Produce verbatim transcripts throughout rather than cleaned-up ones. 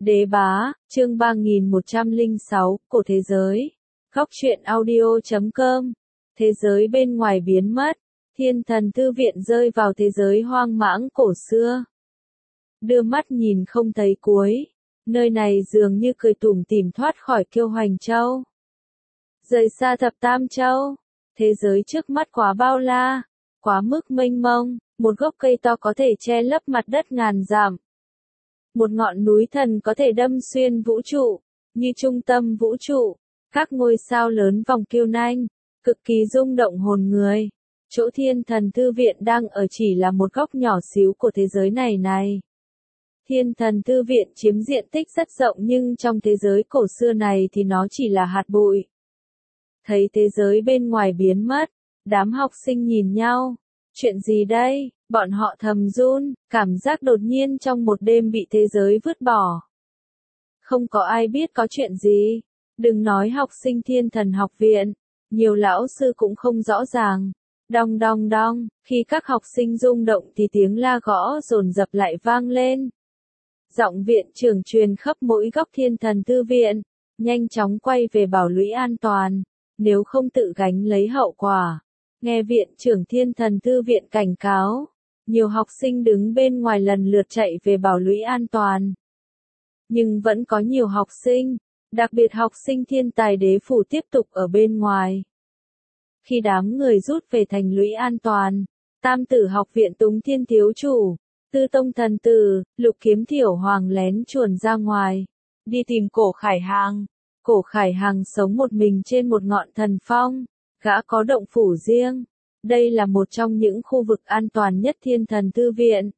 Đế bá, chương ba nghìn một trăm lẻ sáu, cổ thế giới. Góc truyện audio chấm com. Thế giới bên ngoài biến mất, thiên thần thư viện rơi vào thế giới hoang mãng cổ xưa. Đưa mắt nhìn không thấy cuối, nơi này dường như cười tủm tỉm thoát khỏi Kiêu Hoành Châu. Rời xa Thập Tam Châu, thế giới trước mắt quá bao la, quá mức mênh mông, một gốc cây to có thể che lấp mặt đất ngàn dặm. Một ngọn núi thần có thể đâm xuyên vũ trụ, như trung tâm vũ trụ, các ngôi sao lớn vòng kiêu nanh, cực kỳ rung động hồn người. Chỗ thiên thần thư viện đang ở chỉ là một góc nhỏ xíu của thế giới này này. Thiên thần thư viện chiếm diện tích rất rộng nhưng trong thế giới cổ xưa này thì nó chỉ là hạt bụi. Thấy thế giới bên ngoài biến mất, đám học sinh nhìn nhau. Chuyện gì đây? Bọn họ thầm run, cảm giác đột nhiên trong một đêm bị thế giới vứt bỏ. Không có ai biết có chuyện gì. Đừng nói học sinh thiên thần học viện, nhiều lão sư cũng không rõ ràng. Đong đong đong, khi các học sinh rung động thì tiếng la gõ dồn dập lại vang lên. Giọng viện trưởng truyền khắp mỗi góc thiên thần thư viện, nhanh chóng quay về bảo lũy an toàn, nếu không tự gánh lấy hậu quả. Nghe viện trưởng thiên thần thư viện cảnh cáo, nhiều học sinh đứng bên ngoài lần lượt chạy về bảo lũy an toàn. Nhưng vẫn có nhiều học sinh, đặc biệt học sinh thiên tài đế phủ tiếp tục ở bên ngoài. Khi đám người rút về thành lũy an toàn, Tam tử học viện Túng Thiên thiếu chủ, Tư Tông thần tử, Lục Kiếm Thiểu Hoàng lén chuồn ra ngoài, đi tìm Cổ Khải Hàng. Cổ Khải Hàng sống một mình trên một ngọn thần phong, gã có động phủ riêng. Đây là một trong những khu vực an toàn nhất thiên thần thư viện.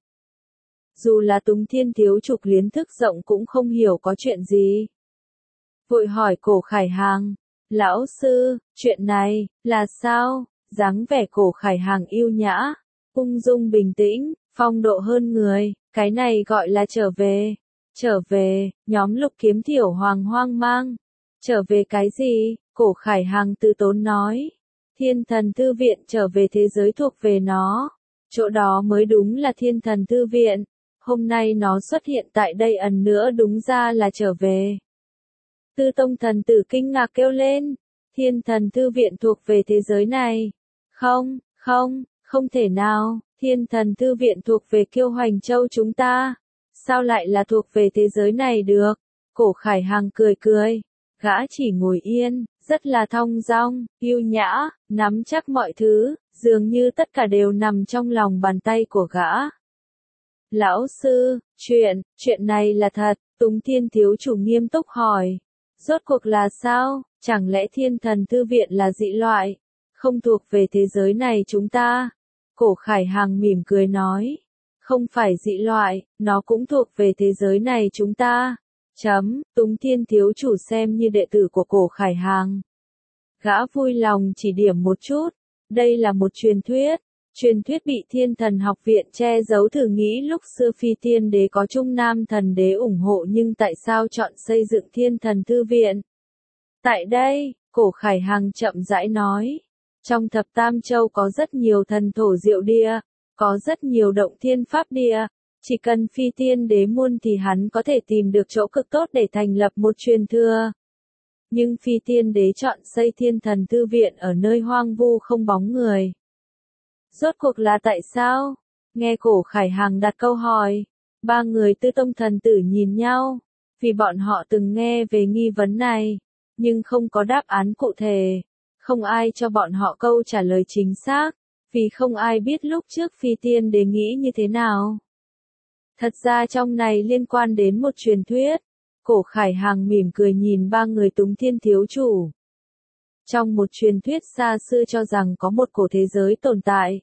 Dù là Túng Thiên thiếu chủ kiến thức rộng cũng không hiểu có chuyện gì. Vội hỏi Cổ Khải Hàng, lão sư, chuyện này, là sao? Dáng vẻ Cổ Khải Hàng yêu nhã, ung dung bình tĩnh, phong độ hơn người, cái này gọi là trở về. Trở về, nhóm Lục Kiếm Thiểu Hoàng hoang mang. Trở về cái gì? Cổ Khải Hàng từ tốn nói. Thiên thần thư viện trở về thế giới thuộc về nó. Chỗ đó mới đúng là thiên thần thư viện. Hôm nay nó xuất hiện tại đây ẩn nữa đúng ra là trở về. Tư Tông thần tử kinh ngạc kêu lên. Thiên thần thư viện thuộc về thế giới này. Không, không, không thể nào. Thiên thần thư viện thuộc về Kiêu Hoành Châu chúng ta. Sao lại là thuộc về thế giới này được? Cổ Khải Hàng cười cười. Gã chỉ ngồi yên, rất là thong dong, yêu nhã, nắm chắc mọi thứ, dường như tất cả đều nằm trong lòng bàn tay của gã. Lão sư, chuyện, chuyện này là thật, Túng Thiên thiếu chủ nghiêm túc hỏi. Rốt cuộc là sao? Chẳng lẽ thiên thần thư viện là dị loại, không thuộc về thế giới này chúng ta? Cổ Khải Hàng mỉm cười nói. Không phải dị loại, nó cũng thuộc về thế giới này chúng ta. Chấm, Túng Thiên thiếu chủ xem như đệ tử của Cổ Khải Hàng. Gã vui lòng chỉ điểm một chút. Đây là một truyền thuyết. Truyền thuyết bị thiên thần học viện che giấu, thử nghĩ lúc xưa Phi Tiên đế có Trung Nam thần đế ủng hộ nhưng tại sao chọn xây dựng thiên thần thư viện? Tại đây, Cổ Khải Hàng chậm rãi nói. Trong Thập Tam Châu có rất nhiều thần thổ diệu địa, có rất nhiều động thiên pháp địa. Chỉ cần Phi Tiên đế muốn thì hắn có thể tìm được chỗ cực tốt để thành lập một truyền thừa. Nhưng Phi Tiên đế chọn xây thiên thần thư viện ở nơi hoang vu không bóng người. Rốt cuộc là tại sao? Nghe Cổ Khải Hàng đặt câu hỏi, ba người Tư Tông thần tử nhìn nhau, vì bọn họ từng nghe về nghi vấn này, nhưng không có đáp án cụ thể, không ai cho bọn họ câu trả lời chính xác, vì không ai biết lúc trước Phi Tiên đế nghĩ như thế nào. Thật ra trong này liên quan đến một truyền thuyết. Cổ Khải Hàng mỉm cười nhìn ba người Túng Thiên thiếu chủ. Trong một truyền thuyết xa xưa cho rằng có một cổ thế giới tồn tại.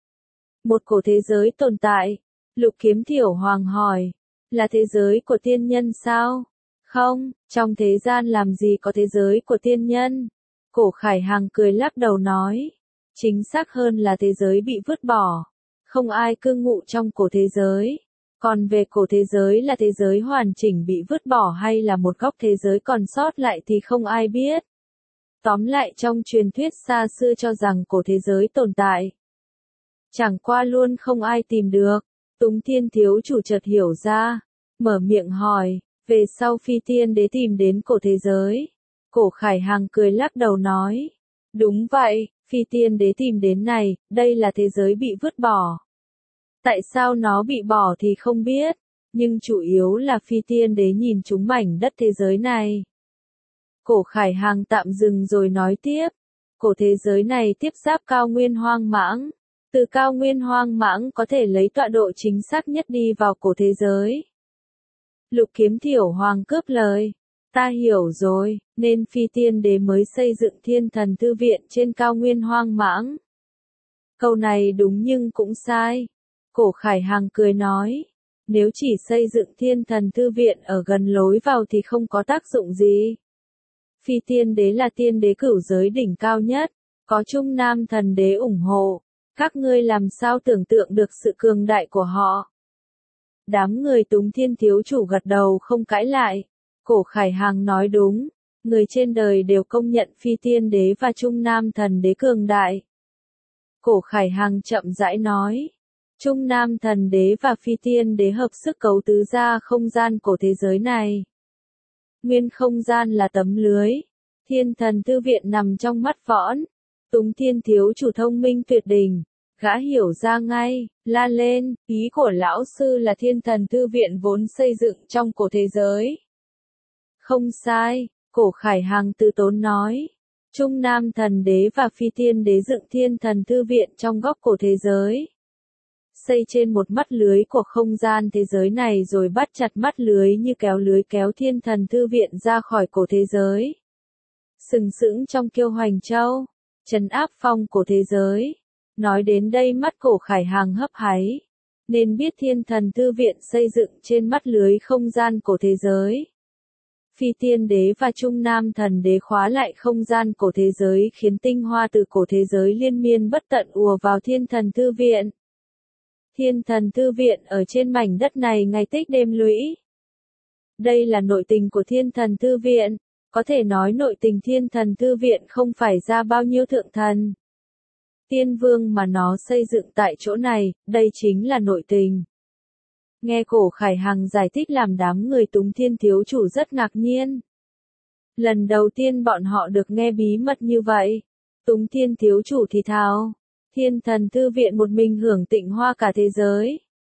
Một cổ thế giới tồn tại. Lục Kiếm Thiểu Hoàng hỏi. Là thế giới của tiên nhân sao? Không, trong thế gian làm gì có thế giới của tiên nhân? Cổ Khải Hàng cười lắc đầu nói. Chính xác hơn là thế giới bị vứt bỏ. Không ai cư ngụ trong cổ thế giới. Còn về cổ thế giới là thế giới hoàn chỉnh bị vứt bỏ hay là một góc thế giới còn sót lại thì không ai biết. Tóm lại trong truyền thuyết xa xưa cho rằng cổ thế giới tồn tại. Chẳng qua luôn không ai tìm được. Túng Thiên thiếu chủ chợt hiểu ra, mở miệng hỏi, Về sau Phi Tiên Đế tìm đến cổ thế giới. Cổ Khải Hằng cười lắc đầu nói. Đúng vậy, Phi Tiên Đế tìm đến này, đây là thế giới bị vứt bỏ. Tại sao nó bị bỏ thì không biết, nhưng chủ yếu là Phi Tiên Đế nhìn trúng mảnh đất thế giới này. Cổ Khải Hằng tạm dừng rồi nói tiếp. Cổ thế giới này tiếp giáp cao nguyên hoang mãng. Từ cao nguyên hoang mãng có thể lấy tọa độ chính xác nhất đi vào cổ thế giới. Lục Kiếm Thiểu Hoàng cướp lời. Ta hiểu rồi, nên Phi Tiên Đế mới xây dựng Thiên Thần Thư Viện trên cao nguyên hoang mãng. Câu này đúng nhưng cũng sai. Cổ Khải Hằng cười nói. Nếu chỉ xây dựng Thiên Thần Thư Viện ở gần lối vào thì không có tác dụng gì. Phi Tiên Đế là tiên đế cửu giới đỉnh cao nhất, có Trung Nam Thần Đế ủng hộ. Các ngươi làm sao tưởng tượng được sự cường đại của họ? Đám người Túng Thiên thiếu chủ gật đầu không cãi lại. Cổ Khải Hằng nói đúng, người trên đời đều công nhận Phi Tiên Đế và Trung Nam Thần Đế cường đại. Cổ Khải Hằng chậm rãi nói, Trung Nam Thần Đế và Phi Tiên Đế hợp sức cấu tứ ra không gian cổ thế giới này. Nguyên không gian là tấm lưới, Thiên Thần Thư Viện nằm trong mắt võn. Túng Thiên thiếu chủ thông minh tuyệt đỉnh, gã hiểu ra ngay, la lên, ý của lão sư là Thiên Thần Thư Viện vốn xây dựng trong cổ thế giới. Không sai, Cổ Khải Hằng từ tốn nói. Trung Nam Thần Đế và Phi Tiên Đế dựng Thiên Thần Thư Viện trong góc cổ thế giới. Xây trên một mắt lưới của không gian thế giới này rồi bắt chặt mắt lưới như kéo lưới kéo Thiên Thần Thư Viện ra khỏi cổ thế giới. Sừng sững trong Kiêu Hoành Châu, trấn áp phong cổ thế giới. Nói đến đây mắt Cổ Khải Hằng hấp háy. Nên biết Thiên Thần Thư Viện xây dựng trên mắt lưới không gian cổ thế giới. Phi Tiên Đế và Trung Nam Thần Đế khóa lại không gian cổ thế giới khiến tinh hoa từ cổ thế giới liên miên bất tận ùa vào Thiên Thần Thư Viện. Thiên Thần Thư Viện ở trên mảnh đất này ngày tích đêm lũy. Đây là nội tình của Thiên Thần Thư Viện, có thể nói nội tình Thiên Thần Thư Viện không phải ra bao nhiêu thượng thần. Tiên vương mà nó xây dựng tại chỗ này, đây chính là nội tình. Nghe Cổ Khải Hằng giải thích làm đám người Túng Thiên thiếu chủ rất ngạc nhiên. Lần đầu tiên bọn họ được nghe bí mật như vậy. Túng Thiên thiếu chủ thì thào, Thiên Thần Thư Viện một mình hưởng tịnh hoa cả thế giới.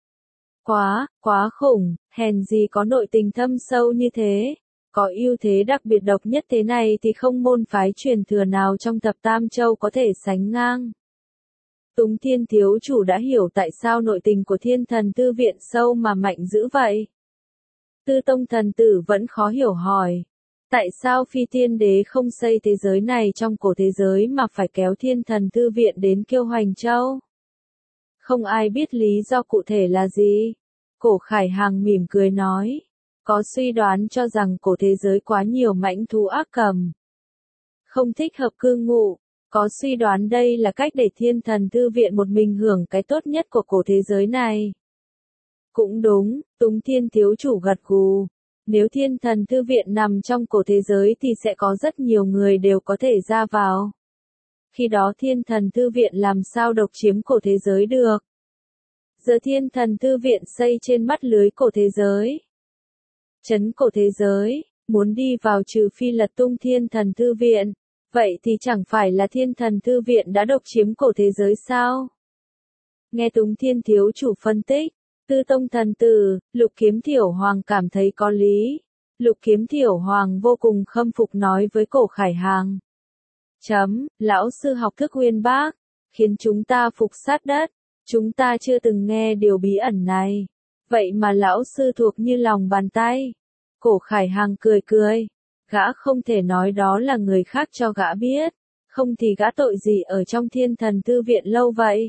Quá, quá khủng, hèn gì có nội tình thâm sâu như thế. Có ưu thế đặc biệt độc nhất thế này thì không môn phái truyền thừa nào trong thập tam châu có thể sánh ngang. Túng Thiên thiếu chủ đã hiểu tại sao nội tình của Thiên Thần Thư Viện sâu mà mạnh dữ vậy. Tư Tông thần tử vẫn khó hiểu hỏi. Tại sao Phi Tiên Đế không xây thế giới này trong cổ thế giới mà phải kéo Thiên Thần Thư Viện đến Kiêu Hoành Châu? Không ai biết lý do cụ thể là gì. Cổ Khải Hằng mỉm cười nói. Có suy đoán cho rằng cổ thế giới quá nhiều mãnh thú ác cầm. Không thích hợp cư ngụ. Có suy đoán đây là cách để Thiên Thần Thư Viện một mình hưởng cái tốt nhất của cổ thế giới này. Cũng đúng, Túng Thiên thiếu chủ gật gù. Nếu Thiên Thần Thư Viện nằm trong cổ thế giới thì sẽ có rất nhiều người đều có thể ra vào. Khi đó Thiên Thần Thư Viện làm sao độc chiếm cổ thế giới được. Giờ Thiên Thần Thư Viện xây trên mắt lưới cổ thế giới. Trấn cổ thế giới, muốn đi vào trừ phi lật tung Thiên Thần Thư Viện. Vậy thì chẳng phải là Thiên Thần Thư Viện đã độc chiếm cổ thế giới sao? Nghe Túng Thiên thiếu chủ phân tích, Tư Tông thần tử, Lục Kiếm Thiểu Hoàng cảm thấy có lý. Lục Kiếm Thiểu Hoàng vô cùng khâm phục nói với Cổ Khải Hằng. Chấm, lão sư học thức uyên bác, khiến chúng ta phục sát đất. Chúng ta chưa từng nghe điều bí ẩn này. Vậy mà lão sư thuộc như lòng bàn tay. Cổ Khải Hằng cười cười. Gã không thể nói đó là người khác cho gã biết. Không thì gã tội gì ở trong Thiên Thần Thư Viện lâu vậy.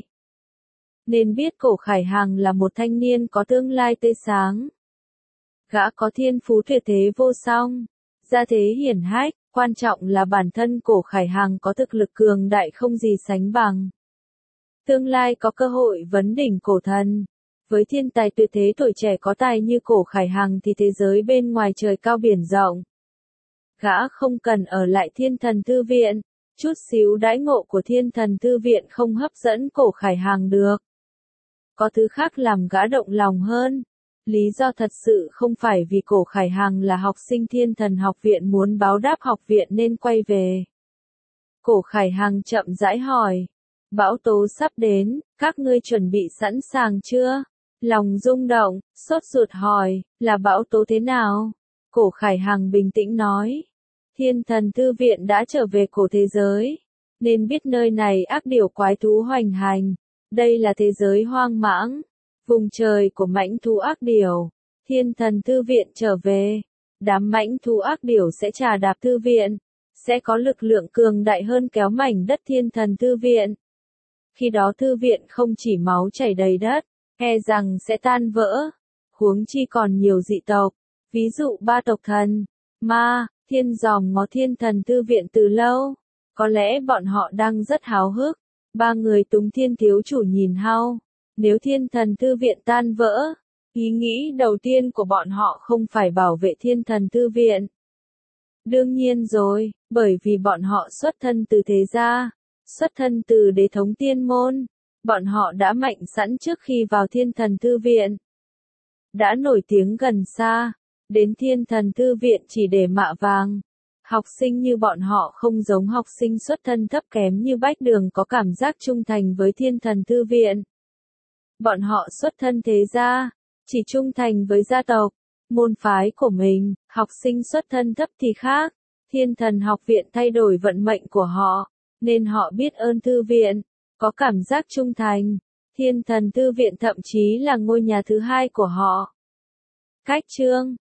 Nên biết Cổ Khải Hằng là một thanh niên có tương lai tươi sáng. Gã có thiên phú tuyệt thế vô song, gia thế hiển hách, quan trọng là bản thân Cổ Khải Hằng có thực lực cường đại không gì sánh bằng. Tương lai có cơ hội vấn đỉnh cổ thần. Với thiên tài tuyệt thế tuổi trẻ có tài như Cổ Khải Hằng thì thế giới bên ngoài trời cao biển rộng. Gã không cần ở lại Thiên Thần Thư Viện, chút xíu đãi ngộ của Thiên Thần Thư Viện không hấp dẫn Cổ Khải Hằng được. Có thứ khác làm gã động lòng hơn, Lý do thật sự không phải vì Cổ Khải Hằng là học sinh Thiên Thần học viện muốn báo đáp học viện nên quay về. Cổ Khải Hằng chậm rãi hỏi. Bão tố sắp đến, các ngươi chuẩn bị sẵn sàng chưa? Lòng rung động, sốt ruột hỏi, là bão tố thế nào? Cổ Khải Hằng bình tĩnh nói. Thiên Thần thư viện đã trở về cổ thế giới, nên biết nơi này ác điểu quái thú hoành hành. Đây là thế giới hoang mãng, vùng trời của mãnh thú ác điểu. Thiên Thần thư viện trở về, đám mãnh thú ác điểu sẽ trà đạp thư viện, sẽ có lực lượng cường đại hơn kéo mảnh đất Thiên Thần thư viện. Khi đó thư viện không chỉ máu chảy đầy đất, e rằng sẽ tan vỡ. Huống chi còn nhiều dị tộc, ví dụ ba tộc thần, ma, thiên dòm ngó Thiên Thần thư viện từ lâu. Có lẽ bọn họ đang rất háo hức. Ba người Túng Thiên thiếu chủ nhìn Hao. Nếu Thiên Thần thư viện tan vỡ, ý nghĩ đầu tiên của bọn họ không phải bảo vệ Thiên Thần thư viện. Đương nhiên rồi, bởi vì bọn họ xuất thân từ thế gia, xuất thân từ đế thống tiên môn. Bọn họ đã mạnh sẵn trước khi vào Thiên Thần thư viện. Đã nổi tiếng gần xa, đến Thiên Thần thư viện chỉ để mạ vàng. Học sinh như bọn họ không giống học sinh xuất thân thấp kém như Bách Đường có cảm giác trung thành với Thiên Thần thư viện. Bọn họ xuất thân thế gia, chỉ trung thành với gia tộc, môn phái của mình. Học sinh xuất thân thấp thì khác. Thiên Thần học viện thay đổi vận mệnh của họ, nên họ biết ơn thư viện, có cảm giác trung thành. Thiên Thần thư viện thậm chí là ngôi nhà thứ hai của họ. Cách chương